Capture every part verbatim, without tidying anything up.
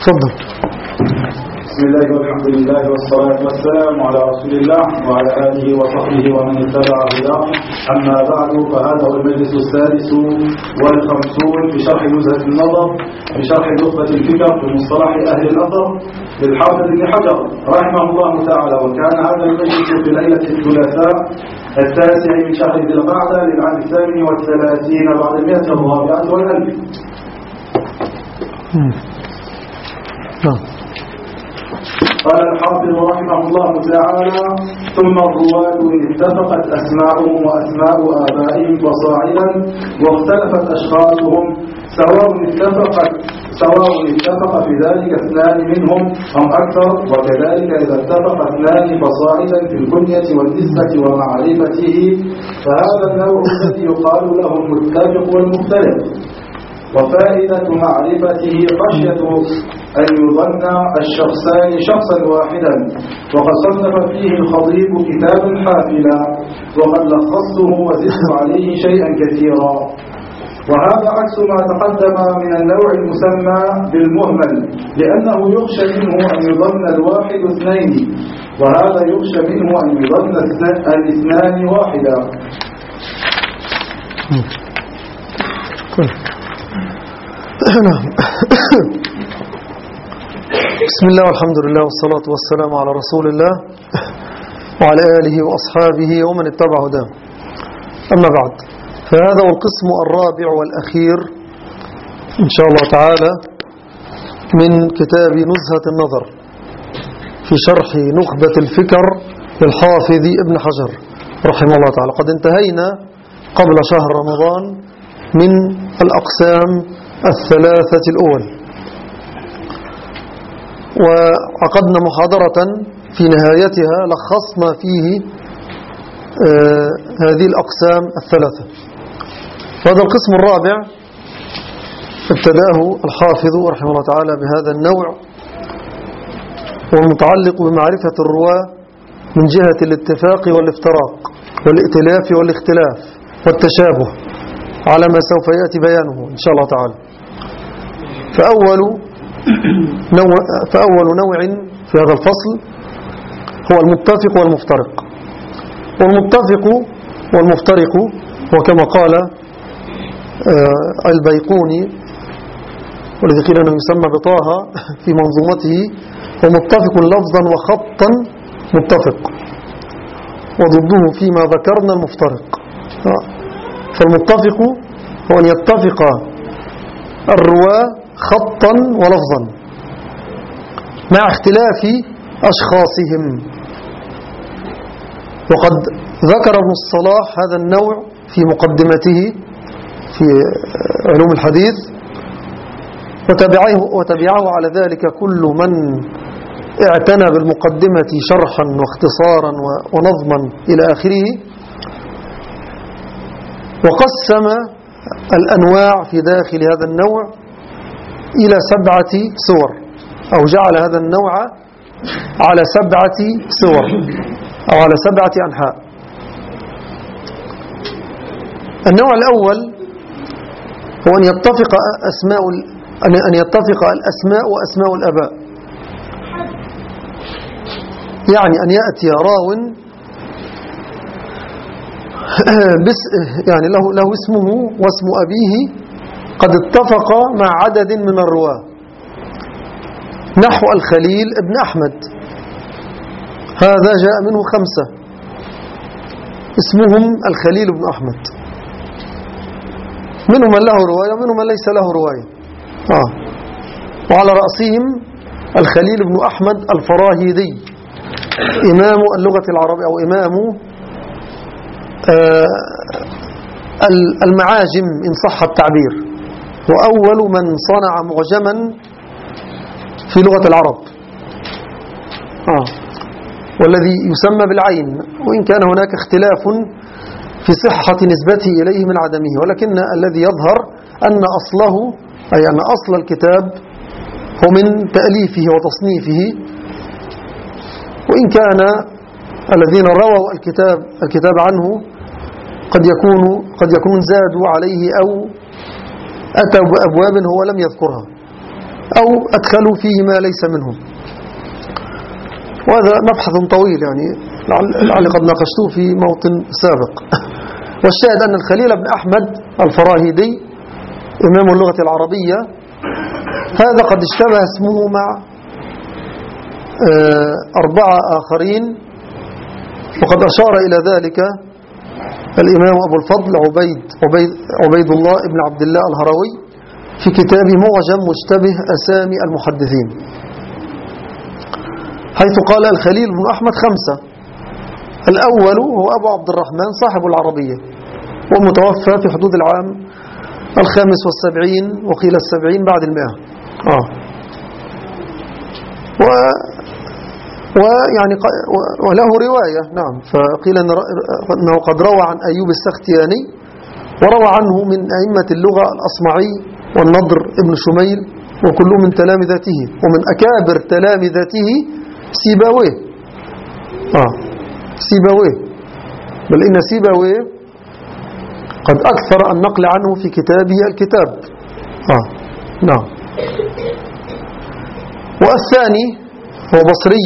تفضل. بسم الله والحمد لله والصلاة والسلام على رسول الله وعلى آله وصحبه ومن اتبع هداه. أما بعد، فهذا هو المجلس السادس والخمسون في شرح نزهة النظر بشرح نخبة الفكر بمصطلح أهل الأثر للحافظ ابن حجر رحمه الله تعالى. وكان هذا المجلس في ليلة الثلاثاء التاسع من شهر ذي القعدة للعام الثامن والثلاثين بعد المئة الرابعة والألف. قال الحافظ رحمه الله تعالى: ثم الرواة إن اتفقت أسماؤهم وأسماء آبائهم فصاعدا واختلفت أشخاصهم سواء اتفقت سواء اتفق في ذلك اثنان منهم أم أكثر، وكذلك إذا اتفق اثنان فصاعدا في الكنية والنسبة ومعرفته، فهذا النوع الذي يقال له المتفق والمختلف. وفائدة معرفته خشية أن يظن الشخصان شخصا واحدا. وقد صنف فيه الخطيب كتابا حافلا، وقد لخصته وزدت عليه شيئا كثيرا. وهذا عكس ما تقدم من النوع المسمى بالمهمل، لأنه يخشى منه أن يظن الواحد اثنين، وهذا يخشى منه أن يظن الاثنان واحدا. بسم الله والحمد لله والصلاة والسلام على رسول الله وعلى آله وأصحابه ومن اتبع هداه. أما بعد، فهذا هو القسم الرابع والأخير إن شاء الله تعالى من كتاب نزهة النظر في شرح نخبة الفكر للحافظ ابن حجر رحمه الله تعالى. قد انتهينا قبل شهر رمضان من الأقسام الثلاثة الأول، وعقدنا محاضرة في نهايتها لخصنا فيه آه هذه الأقسام الثلاثة. وهذا القسم الرابع ابتدأه الحافظ رحمه الله تعالى بهذا النوع، والمتعلق بمعرفة الرواة من جهة الاتفاق والافتراق والائتلاف والاختلاف والتشابه، على ما سوف يأتي بيانه إن شاء الله تعالى. فأول نوع, فأول نوع في هذا الفصل هو المتفق والمفترق. والمتفق والمفترق وكما قال البيقوني والذي قيل أنه يسمى بطه في منظومته: هو متفق لفظا وخطا متفق، وضده فيما ذكرنا المفترق. فالمتفق هو أن يتفق الرواة خطا ولفظا مع اختلاف أشخاصهم. وقد ذكر ابن الصلاح هذا النوع في مقدمته في علوم الحديث، وتبعه, وتبعه على ذلك كل من اعتنى بالمقدمة شرحا واختصارا ونظما إلى آخره. وقسم الأنواع في داخل هذا النوع إلى سبعة صور، أو جعل هذا النوع على سبعة صور أو على سبعة أنحاء. النوع الأول هو أن يتفق أسماء أن يتفق الأسماء وأسماء الآباء، يعني أن يأتي راو بس يعني له له اسمه واسم أبيه قد اتفق مع عدد من الرواة، نحو الخليل ابن أحمد، هذا جاء منه خمسة اسمهم الخليل ابن أحمد، منهم من له رواية ومنهم من ليس له رواية. آه. وعلى رأسهم الخليل ابن أحمد الفراهيدي، إمام اللغة العربية أو إمام آه المعاجم إن صح التعبير، وأول من صنع معجما في لغة العرب، آه. والذي يسمى بالعين، وإن كان هناك اختلاف في صحة نسبته إليه من عدمه، ولكن الذي يظهر أن أصله أي أن أصل الكتاب هو من تأليفه وتصنيفه، وإن كان الذين رووا الكتاب الكتاب عنه قد يكونوا قد يكون زادوا عليه أو أتوا بأبواب هو لم يذكرها. أو أدخلوا فيه ما ليس منه. وهذا مبحث طويل يعني لعلي قد ناقشته في موطن سابق. والشاهد أن الخليل بن أحمد الفراهيدي إمام اللغة العربية هذا قد اشتبه اسمه مع أربعة آخرين، وقد أشار إلى ذلك الإمام أبو الفضل عبيد, عبيد, عبيد الله ابن عبد الله الهروي في كتاب معجم مشتبه أسامي المحدثين، حيث قال الخليل بن أحمد خمسة. الأول هو أبو عبد الرحمن صاحب العربية، ومتوفى في حدود العام الخامس والسبعين وقيل السبعين بعد المئة. آه. و ويعني وله رواية، نعم، فقيل أنه قد روى عن أيوب السختياني، وروى عنه من أئمة اللغة الأصمعي والنضر ابن شميل، وكل من تلامذته، ومن أكابر تلامذته سيباويه. آه. سيباويه، بل إن سيباويه قد أكثر النقل عنه في كتابه الكتاب. آه. نعم. والثاني هو بصري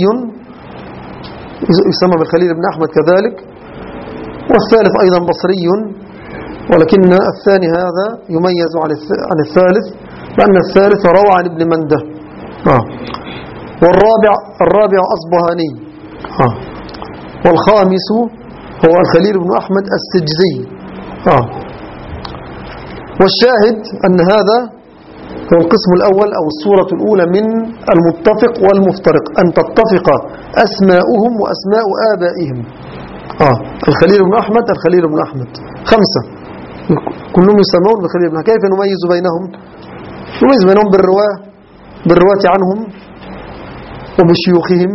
يسمى بالخليل بن أحمد كذلك، والثالث أيضا بصري، ولكن الثاني هذا يميز عن الثالث لأن الثالث روى عن ابن منده. آه. والرابع الرابع أصبهاني. آه. والخامس هو الخليل بن أحمد السجزي. آه. والشاهد أن هذا هو القسم الأول أو الصورة الأولى من المتفق والمفترق، أن تتفق أسماؤهم وأسماء آبائهم. آه. الخليل بن أحمد الخليل بن أحمد خمسة كلهم يسمون بالخليل بن أحمد. كيف نميز بينهم؟ نميز بينهم بالرواة بالرواة عنهم وبشيوخهم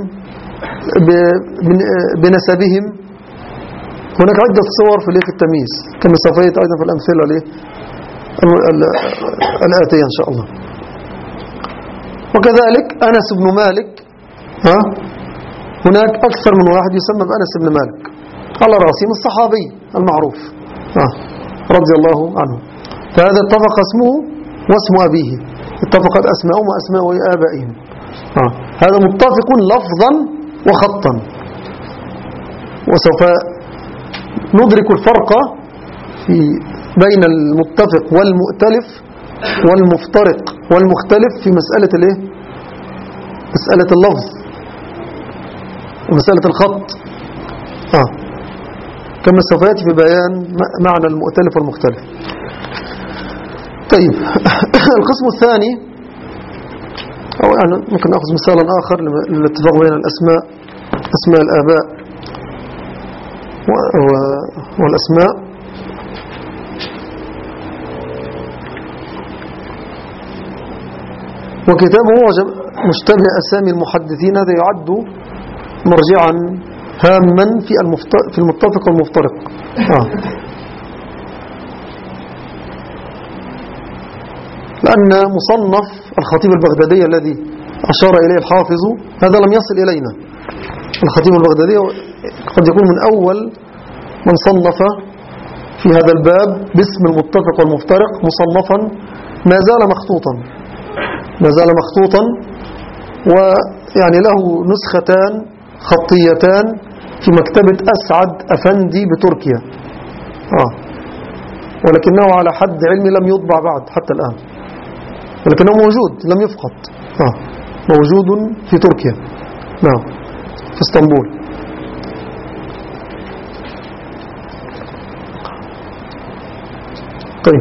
بنسبهم. هناك عدة صور في ليك التمييز كما سوف يأتي أيضا في الأمثلة ليه الآتية إن شاء الله. وكذلك أنس بن مالك، ها هناك أكثر من واحد يسمى بأنس بن مالك، على رأسهم الصحابي المعروف ها رضي الله عنه. فهذا اتفق اسمه واسم أبيه، اتفقت أسماءهم وأسماء آبائهم. ها هذا متفق لفظا وخطا. وسوف ندرك الفرق في بين المتفق والمؤتلف والمفترق والمختلف في مسألة الايه؟ مسألة اللفظ ومسألة الخط. آه. كما سوف يأتي في بيان معنى المؤتلف والمختلف. طيب القسم الثاني، أو يعني ممكن نأخذ مثالا آخر للاتفاق بين الأسماء، أسماء الآباء والأسماء. وكتابه مشتبه أسامي المحدثين هذا يعد مرجعا هاما في في المتفق والمفترق. آه. لأن مصنف الخطيب البغدادي الذي أشار إليه الحافظ هذا لم يصل إلينا. الخطيب البغدادي قد يكون من أول من صنف في هذا الباب باسم المتفق والمفترق مصنفا، ما زال مخطوطا ما زال مخطوطا ويعني له نسختان خطيتان في مكتبة أسعد أفندي بتركيا. آه. ولكنه على حد علمي لم يطبع بعد حتى الآن، ولكنه موجود لم يفقد. آه. موجود في تركيا، نعم، في اسطنبول. طيب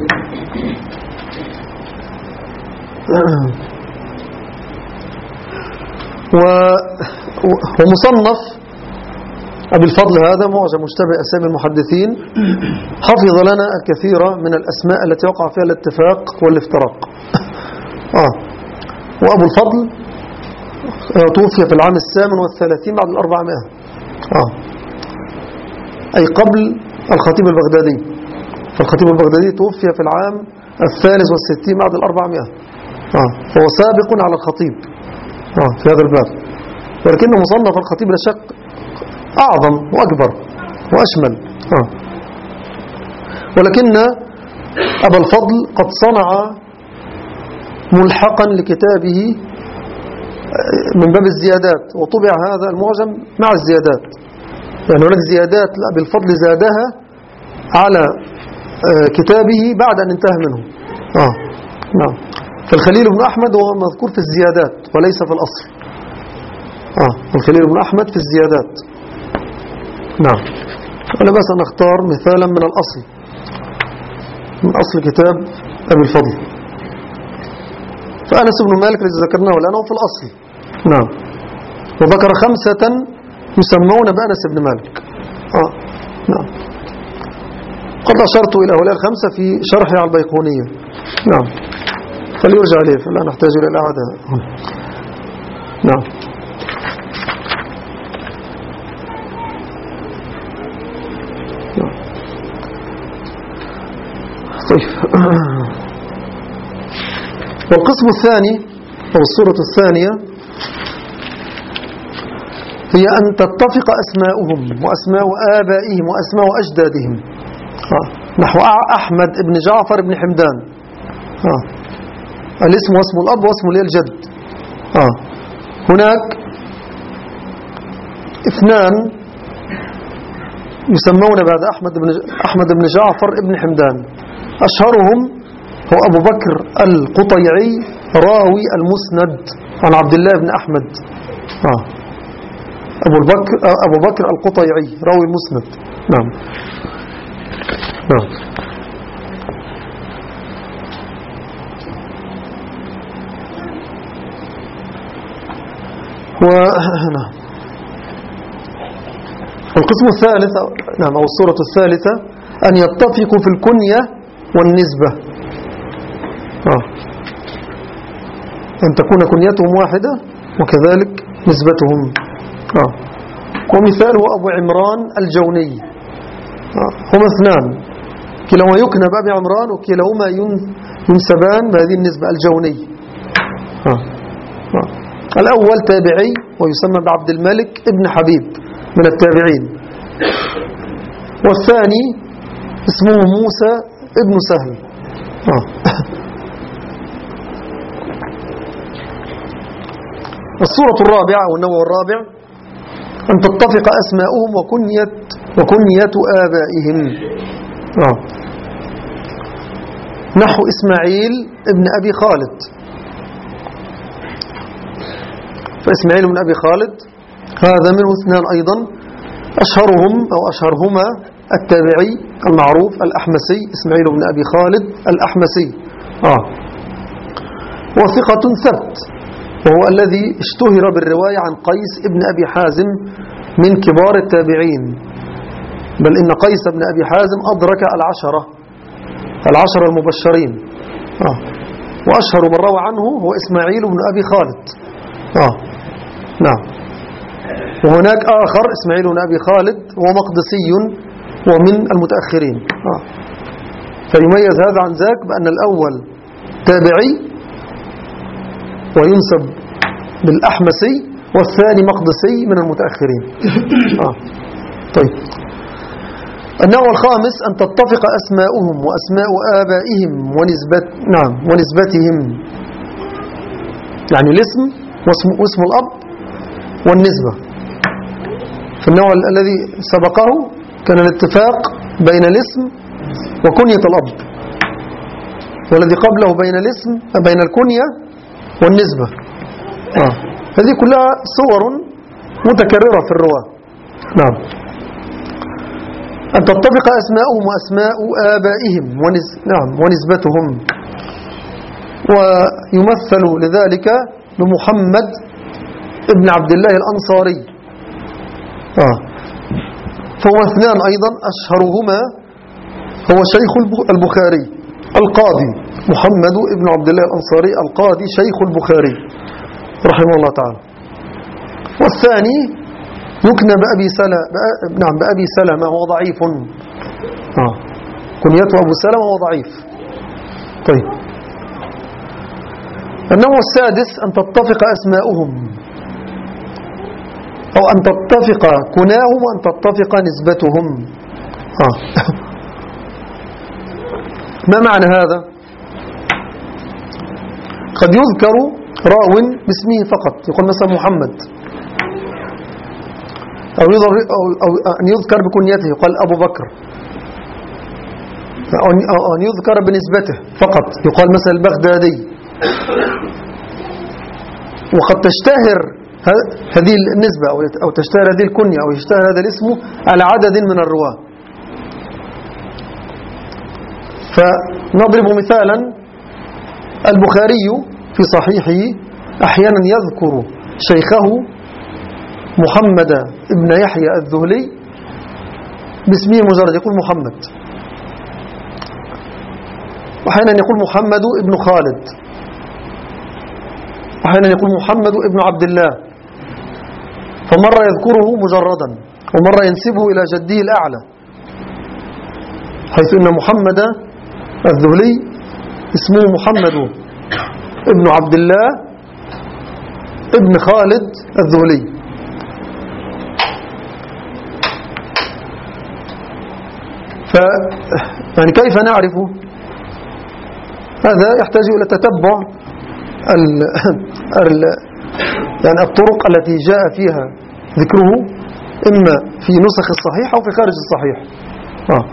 ومصنف أبي الفضل هذا معجم مشتبه أسامي المحدثين حفظ لنا الكثير من الأسماء التي وقع فيها الاتفاق والافتراق. آه. وأبو الفضل توفي في العام الثامن والثلاثين بعد الأربعمائة، آه. أي قبل الخطيب البغدادي. فالخطيب البغدادي توفي في العام الثالث والستين بعد الأربعمائة، آه. فهو سابق على الخطيب آه. في هذا الباب، ولكن مصنف الخطيب لا شك أعظم وأكبر وأشمل. آه. ولكن أبا الفضل قد صنع ملحقا لكتابه من باب الزيادات، وطبع هذا المعجم مع الزيادات. يعني هناك زيادات أبي الفضل زادها على كتابه بعد أن انتهى منه. آه. نعم. فالخليل بن أحمد هو مذكور في الزيادات وليس في الأصل. آه. الخليل بن أحمد في الزيادات. نعم. أنا بس أن أختار مثالا من الأصل، من أصل كتاب أبي الفضل. فأنس بن مالك الذي ذكرناه الآن هو في الأصل. نعم. وذكر خمسة يسمون بأنس بن مالك. آه. نعم. قد أشرت إلى هؤلاء الخمسة في شرحي على البيقونية. نعم. فليرجع إليه، فلا نحتاج إلى الإعادة هنا. نعم. نعم. طيب. والقسم الثاني أو الصورة الثانية هي أن تتفق أسماؤهم وأسماء آبائهم وأسماء أجدادهم. آه. نحو أحمد بن جعفر بن حمدان. آه. الاسم واسم الأب واسم الجد. آه. هناك اثنان يسمون بعد أحمد بن أحمد بن جعفر بن حمدان، أشهرهم هو أبو بكر القطيعي راوي المسند عن عبد الله بن أحمد. آه. أبو بكر أبو بكر القطيعي راوي المسند. نعم. نعم. و نعم. القسم الثالث نعم أو الصورة الثالثة أن يتفقوا في الكنية والنسبة. آه. أن تكون كنيتهم واحدة وكذلك نسبتهم. آه. ومثال هو أبو عمران الجوني. آه. هما اثنان كلاهما يكنى بأبي عمران وكلاهما ينسبان بهذه النسبة الجوني. آه. آه. الأول تابعي ويسمى بعبد الملك ابن حبيب من التابعين، والثاني اسمه موسى ابن سهل. آه. الصورة الرابعة أو النوع الرابع أن تتفق أسماؤهم وكنية وكنية آبائهم. آه. نحو إسماعيل ابن أبي خالد. فإسماعيل بن أبي خالد هذا منه اثنان أيضا، أشهرهم أو أشهرهما التابعي المعروف الأحمسي إسماعيل بن أبي خالد الأحمسي. آه. وثقة ثبت، وهو الذي اشتهر بالرواية عن قيس ابن أبي حازم من كبار التابعين، بل إن قيس بن أبي حازم أدرك العشرة العشرة المبشرين. آه. وأشهر من روى عنه هو إسماعيل بن أبي خالد. آه. نعم. وهناك آخر إسماعيل بن أبي خالد هو مقدسي ومن المتأخرين. آه. فيميز هذا عن ذاك بأن الأول تابعي وينسب بالأحمسي، والثاني مقدسي من المتأخرين. آه. طيب. النوع الخامس أن تتفق أسماؤهم وأسماء آبائهم ونسبت نعم ونسبتهم، يعني الاسم واسم, واسم الأب والنسبة. في النوع الذي سبقه كان الاتفاق بين الاسم وكنية الأب، والذي قبله بين الاسم بين الكنية والنسبة. آه. هذه كلها صور متكررة في الرواة. نعم. أن تتفق أسماؤهم وأسماء آبائهم ونس... نعم ونسبتهم. ويمثل لذلك بمحمد ابن عبد الله الأنصاري. آه. فهو اثنان أيضا، أشهرهما هو شيخ البخاري القاضي محمد ابن عبد الله الأنصاري القاضي شيخ البخاري رحمه الله تعالى. والثاني يكنى بأبي سلمة نعم بأبي سلمة وهو ضعيف. آه. كنيته أبو سلمة وهو ضعيف. طيب. النوع السادس أن تتفق أسماؤهم أو أن تتفق كناهم وأن تتفق نسبتهم. آه. ما معنى هذا؟ قد يذكر راو باسمه فقط، يقول مثلا محمد، أو, أو, أو أن يذكر بكنيته يقال أبو بكر، أو أن يذكر بنسبته فقط يقال مثلا البغدادي. وقد تشتهر هذه النسبة أو تشتهر هذه الكنية أو يشتهر هذا الاسم على عدد من الرواة. فنضرب مثالا: البخاري في صحيحه أحيانا يذكر شيخه محمد ابن يحيى الذهلي باسمه مجرد، يقول محمد، وأحيانا يقول محمد ابن خالد، وأحيانا يقول محمد ابن عبد الله، فمرة يذكره مجردا ومرة ينسبه إلى جده الأعلى، حيث أن محمد الذهلي اسمه محمد ابن عبد الله ابن خالد الذهلي. ف يعني كيف نعرف هذا؟ يحتاج إلى تتبع ال... ال... يعني الطرق التي جاء فيها ذكره، إما في نسخ الصحيح أو في خارج الصحيح. آه.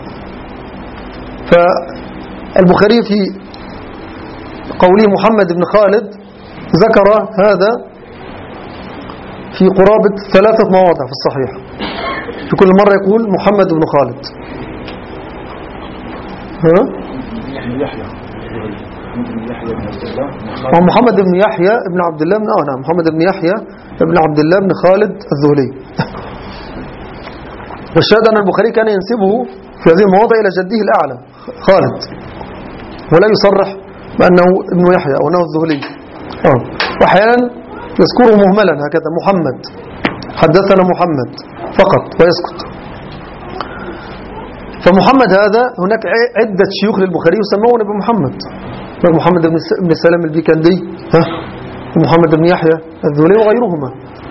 فالبخاري في قوله محمد بن خالد ذكر هذا في قرابة ثلاثة مواضع في الصحيح، في كل مرة يقول محمد بن خالد. ها؟ محمد بن يحيى بن عبد الله بن آه نعم محمد بن يحيى بن عبد الله بن خالد الذهلي. والشاهد أن البخاري كان ينسبه في هذه المواضع إلى جده الأعلى خالد، ولا يصرح بأنه ابن يحيى أو أنه الذهلي. آه. وأحيانا يذكره مهملا هكذا: محمد، حدثنا محمد فقط، ويسكت. فمحمد هذا هناك عدة شيوخ للبخاري يسمون بمحمد: محمد بن سلام البيكندي، ها، ومحمد بن يحيى الذهلي وغيرهما.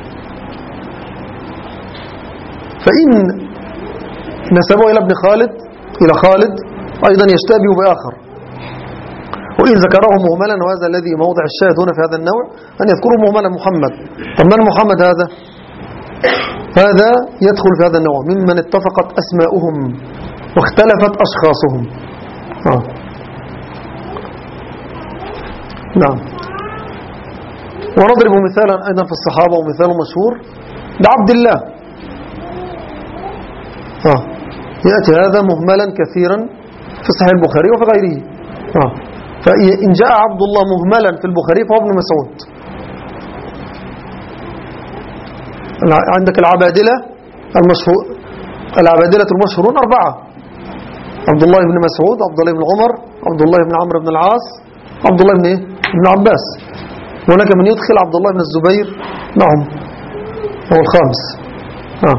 فإن نسبه إلى ابن خالد إلى خالد أيضا يشتبه بآخر، وإن ذكره مهملا، وهذا الذي موضع الشاهد هنا في هذا النوع، أن يذكره مهملا محمد. طب من محمد هذا؟ هذا يدخل في هذا النوع ممن اتفقت أسماؤهم واختلفت أشخاصهم. آه. نعم. ونضرب مثالا أيضا في الصحابة، ومثال مشهور لعبد الله. آه. يأتي هذا مهملا كثيرا في صحيح البخاري وفي غيره. آه. فإن جاء عبد الله مهملا في البخاري فهو ابن مسعود. عندك العبادلة المشهور، العبادلة المشهورون أربعة: عبد الله بن مسعود، عبد الله بن عمر، عبد الله بن عمرو بن العاص، عبد الله بن إيه؟ ابن عباس. وهناك من يدخل عبد الله بن الزبير معهم، هو الخامس. آه.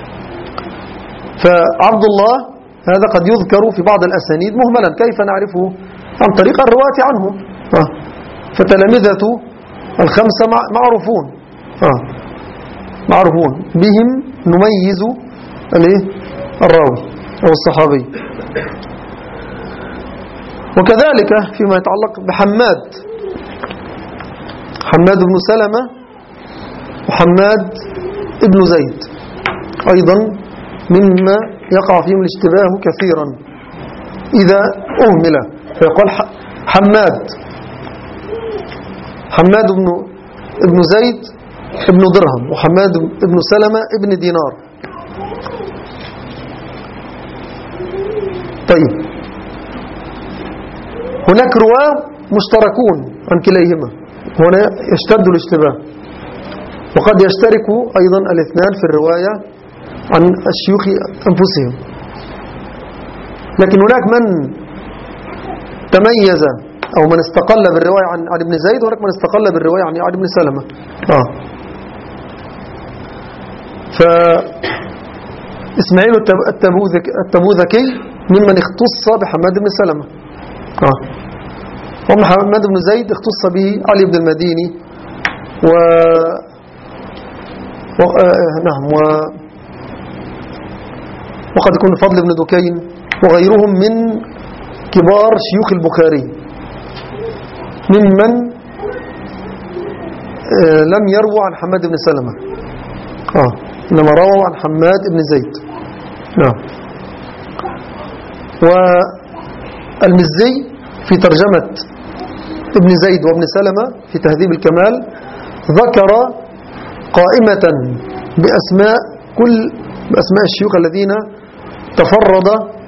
فعبد الله هذا قد يذكر في بعض الأسانيد مهملا. كيف نعرفه؟ عن طريق الرواية عنه. آه. فتلامذة الخمسة معروفون، آه. معروفون بهم نميز الراوي أو الصحابي. وكذلك فيما يتعلق بحماد، حماد بن سلمة وحماد بن زيد أيضا مما يقع فيهم الاشتباه كثيرا إذا أهمل، فيقال حماد حماد بن ابن زيد ابن درهم، وحماد ابن سلمة ابن دينار. طيب، هناك رواه مشتركون عن كليهما، هنا يشتد الاشتباه. وقد يشترك أيضا الاثنان في الرواية عن الشيوخ أنفسهم، لكن هناك من تميز أو من استقل بالرواية عن عن ابن زيد، وهناك من استقل بالرواية عن عن ابن سلمة. آه. فإسماعيل التبوذكي ممن اختص بحماد بن سلمة. آه. ومحمد بن زيد اختص به علي بن المديني و, و... آه نعم و... وقد يكون فضل بن دكين وغيرهم من كبار شيوخ البخاري ممن آه لم يروى عن حماد بن سلمة، آه إنما روى عن حماد بن زيد. نعم. والمزي في ترجمة ابن زيد وابن سلمة في تهذيب الكمال ذكر قائمة بأسماء كل بأسماء الشيوخ الذين تفرد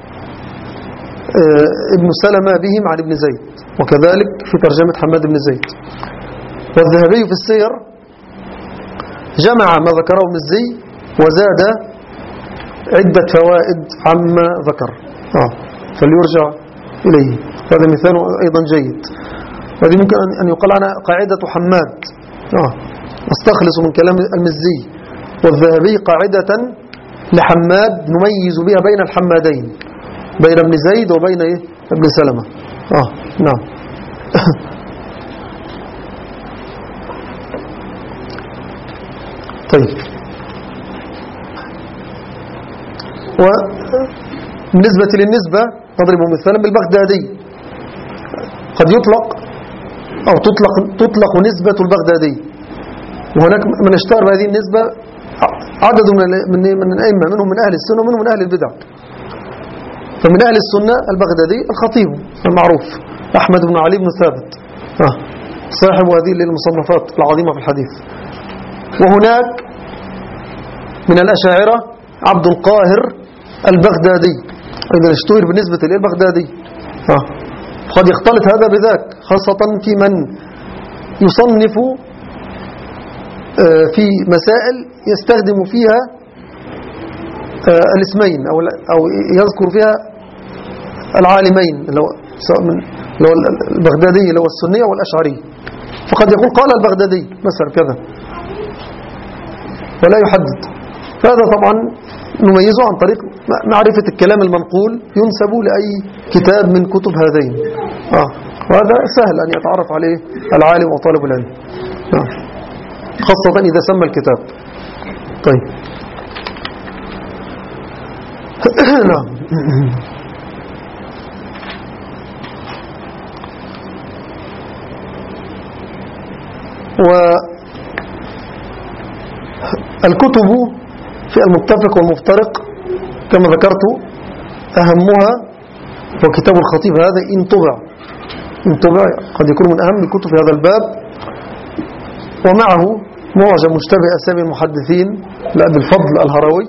ابن سلمة بهم عن ابن زيد، وكذلك في ترجمة حماد بن زيد. والذهبي في السير جمع ما ذكره ابن الزي وزاد عدة فوائد عما ذكر، آه فليرجع إليه. هذا مثال أيضا جيد، وهذه ممكن أن يقال عنها قاعدة حماد. آه استخلص من كلام المزي والذهبي قاعدة لحماد نميز بها بين الحمادين، بين ابن زيد وبين إيه؟ ابن سلمة. آه نعم. طيب. وبالنسبة للنسبة نضرب مثالا بالبغدادي، قد يطلق أو تطلق تطلق نسبة البغدادي، وهناك من اشتهر بهذه النسبة عدد من من من الأئمة، منهم من أهل السنة ومنهم من أهل البدع. فمن أهل السنة البغدادي الخطيب المعروف أحمد بن علي بن ثابت، آه صاحب هذه المصنفات العظيمة في الحديث. وهناك من الأشاعرة عبد القاهر البغدادي أيضا اشتهر بالنسبة إلى البغدادي. آه قد يختلط هذا بذاك، خاصة في من يصنف آه في مسائل يستخدم فيها آه الاسمين أو أو يذكر فيها العالمين، اللي هو سواء من اللي هو البغدادي اللي هو السني أو الأشعري، فقد يقول قال البغدادي مثلا كذا ولا يحدد. هذا طبعا نميزه عن طريق معرفة الكلام المنقول ينسب لأي كتاب من كتب هذين، آه. وهذا سهل أن يتعرف عليه العالم وطالب العلم، آه. خاصة إذا سمى الكتاب. طيب. نعم. والكتب في المتفق والمفترق كما ذكرت أهمها هو كتاب الخطيب هذا إن طبع، إن طبع قد يكون من أهم الكتب في هذا الباب، ومعه معجم مشتبه أسامي المحدثين لأبي الفضل الهروي.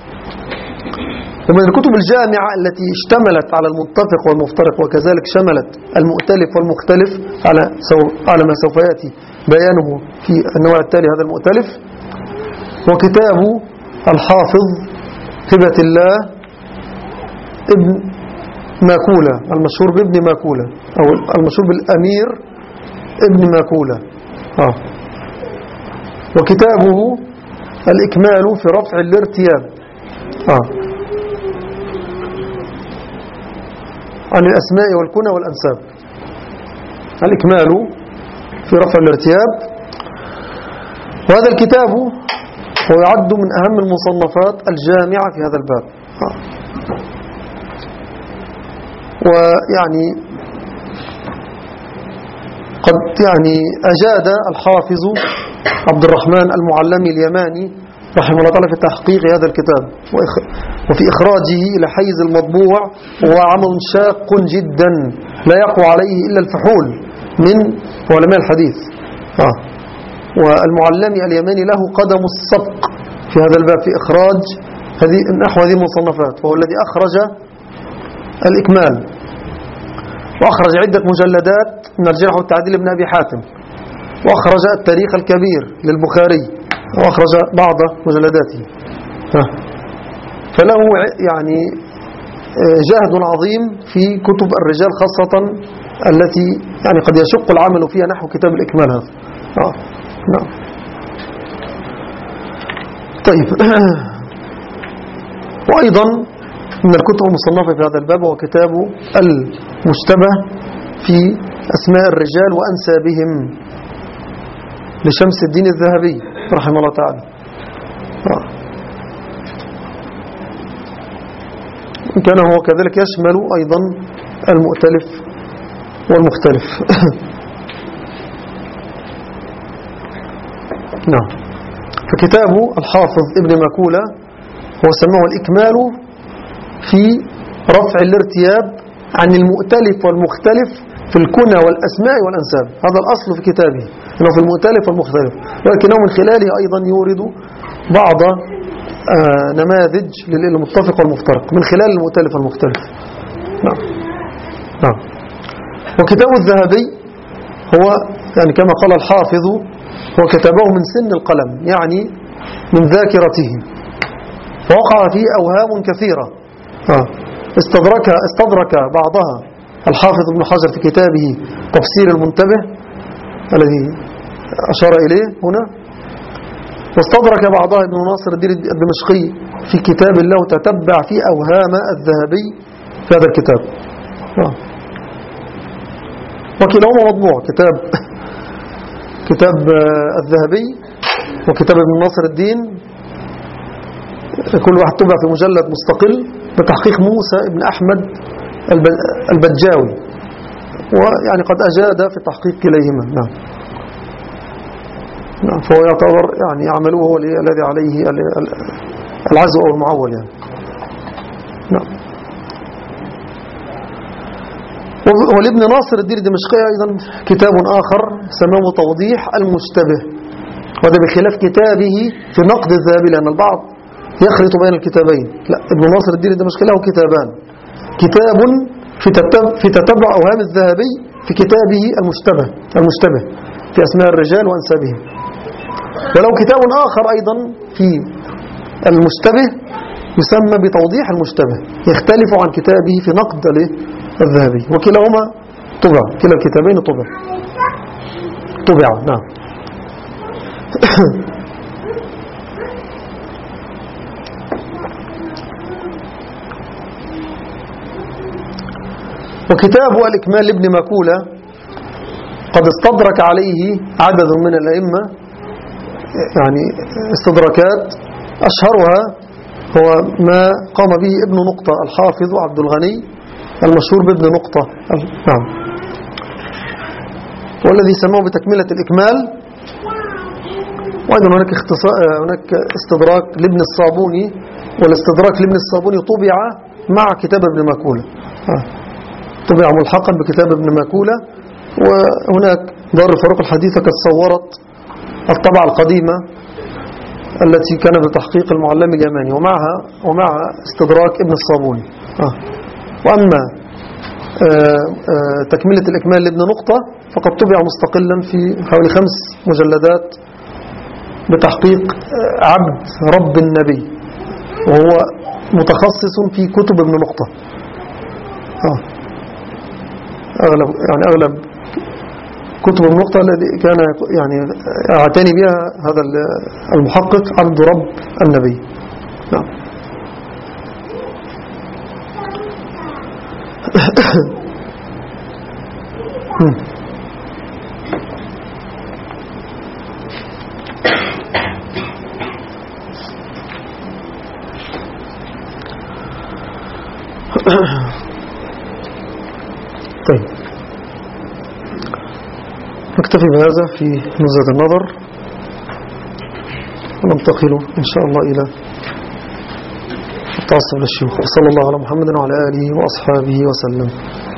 ومن الكتب الجامعة التي اشتملت على المتفق والمفترق وكذلك شملت المؤتلف والمختلف على على ما سوف يأتي بيانه في النوع التالي هذا المؤتلف، وكتاب الحافظ هبة الله ابن ماكولة المشهور بابن ماكولة أو المشهور بالأمير ابن ماكولة، آه. وكتابه الإكمال في رفع الارتياب، آه. عن الأسماء والكنى والأنساب، الإكمال في رفع الارتياب. وهذا الكتاب هو يعد من أهم المصنفات الجامعة في هذا الباب، آه. ويعني قد يعني أجاد الحافظ عبد الرحمن المعلمي اليماني رحمه الله تعالى في تحقيق هذا الكتاب وفي إخراجه إلى حيز المطبوع، وهو عمل شاق جدا لا يقوى عليه إلا الفحول من علماء الحديث، آه. والمعلمي اليماني له قدم السبق في هذا الباب في إخراج هذه نحو هذه المصنفات، وهو الذي أخرج الإكمال، وأخرج عدة مجلدات من الجرح والتعديل لابن أبي حاتم، وأخرج التاريخ الكبير للبخاري، وأخرج بعض مجلداته، فله يعني جهد عظيم في كتب الرجال خاصة التي يعني قد يشق العمل فيها نحو كتاب الإكمال هذا، آه. نعم. طيب. وأيضا من الكتب المصنفة في هذا الباب هو كتاب المشتبه في أسماء الرجال وأنسابهم لشمس الدين الذهبي رحمه الله تعالى، آه. إن كان هو كذلك يشمل أيضا المؤتلف والمختلف. نعم. فكتابه الحافظ ابن ماكولة هو سماه الإكمال في رفع الارتياب عن المؤتلف والمختلف في الكنى والأسماء والأنساب. هذا الأصل في كتابه، أنه في المؤتلف والمختلف، ولكنه من خلاله أيضا يورد بعض آه نماذج للمتفق والمفترق من خلال المؤتلف والمختلف. نعم. نعم. وكتاب الذهبي هو يعني كما قال الحافظ هو كتبه من سن القلم، يعني من ذاكرته، فوقع فيه أوهام كثيرة آه. استدرك, استدرك بعضها الحافظ ابن حجر في كتابه تفسير المنتبه الذي أشار إليه هنا، واستدرك بعضها ابن ناصر الدين الدمشقي في كتاب له تتبع في أوهام الذهبي في هذا الكتاب آه. وكلاهما مطبوع، كتاب كتاب الذهبي وكتاب ابن ناصر الدين، كل واحد طبع في مجلد مستقل بتحقيق موسى ابن أحمد البجاوي، ويعني قد أجاد في تحقيق كليهما. نعم. نعم. فهو يعتبر يعني عمله هو الذي عليه العزو أو المعول يعني. نعم. ولابن ناصر الدين الدمشقي أيضا كتاب آخر سماه توضيح المشتبه، وهذا بخلاف كتابه في نقد الذهبي، لأن البعض يخلط بين الكتابين. لا، ابن ناصر الدين الدمشقي له كتابان، كتاب في تتبع أوهام الذهبي في كتابه المشتبه المشتبه في أسماء الرجال وأنسابهم، ولو كتاب آخر أيضا في المشتبه يسمى بتوضيح المشتبه، يختلف عن كتابه في نقد الذهبي، وكلاهما طبع، كلا الكتابين طبع طبع نعم. وكتاب الإكمال لابن ماكولة قد استدرك عليه عدد من الأئمة، يعني استدراكات أشهرها هو ما قام به ابن نقطة الحافظ عبد الغني المشهور بابن نقطة. نعم. والذي سموه بتكملة الإكمال. وأيضا هناك, هناك استدراك لابن الصابوني، والاستدراك لابن الصابوني طبع مع كتاب ابن ماكولة، طبع ملحقا بكتاب ابن ماكولة. وهناك دار الفاروق الحديثة قد صورت الطبعة القديمة التي كان بتحقيق المعلم اليماني، ومعها ومعها استدراك ابن الصابوني. آه. وأما آه آه تكملة الإكمال لابن نقطة فقد طبع مستقلا في حوالي خمس مجلدات بتحقيق آه عبد رب النبي، وهو متخصص في كتب ابن نقطة. آه. أغلب يعني أغلب كتب ابن نقطة الذي كان يعني اعتني بها هذا المحقق عبد رب النبي. نعم. طيب، نكتفي بهذا في نزهة النظر، وننتقل إن شاء الله إلى التعصب للشيوخ. صلى الله على محمد وعلى آله وأصحابه وسلم.